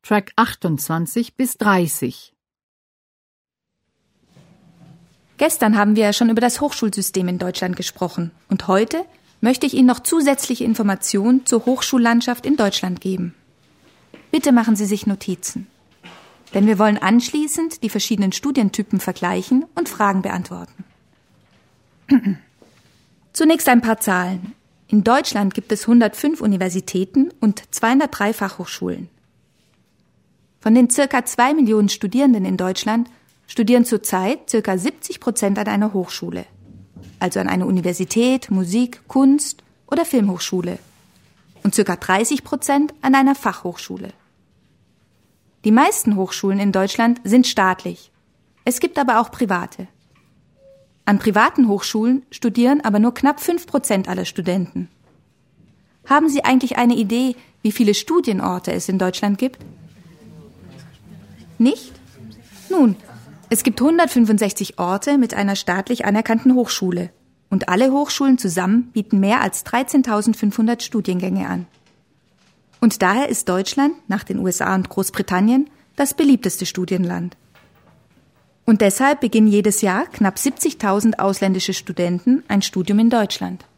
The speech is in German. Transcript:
Track 28 bis 30. Gestern haben wir ja schon über das Hochschulsystem in Deutschland gesprochen und heute möchte ich Ihnen noch zusätzliche Informationen zur Hochschullandschaft in Deutschland geben. Bitte machen Sie sich Notizen, denn wir wollen anschließend die verschiedenen Studientypen vergleichen und Fragen beantworten. Zunächst ein paar Zahlen. In Deutschland gibt es 105 Universitäten und 203 Fachhochschulen. Von den ca. 2 Millionen Studierenden in Deutschland studieren zurzeit ca. 70% an einer Hochschule, also an einer Universität, Musik-, Kunst- oder Filmhochschule und ca. 30% an einer Fachhochschule. Die meisten Hochschulen in Deutschland sind staatlich. Es gibt aber auch private. An privaten Hochschulen studieren aber nur knapp 5% aller Studenten. Haben Sie eigentlich eine Idee, wie viele Studienorte es in Deutschland gibt? Nicht? Nun, es gibt 165 Orte mit einer staatlich anerkannten Hochschule und alle Hochschulen zusammen bieten mehr als 13.500 Studiengänge an. Und daher ist Deutschland, nach den USA und Großbritannien, das beliebteste Studienland. Und deshalb beginnen jedes Jahr knapp 70.000 ausländische Studenten ein Studium in Deutschland.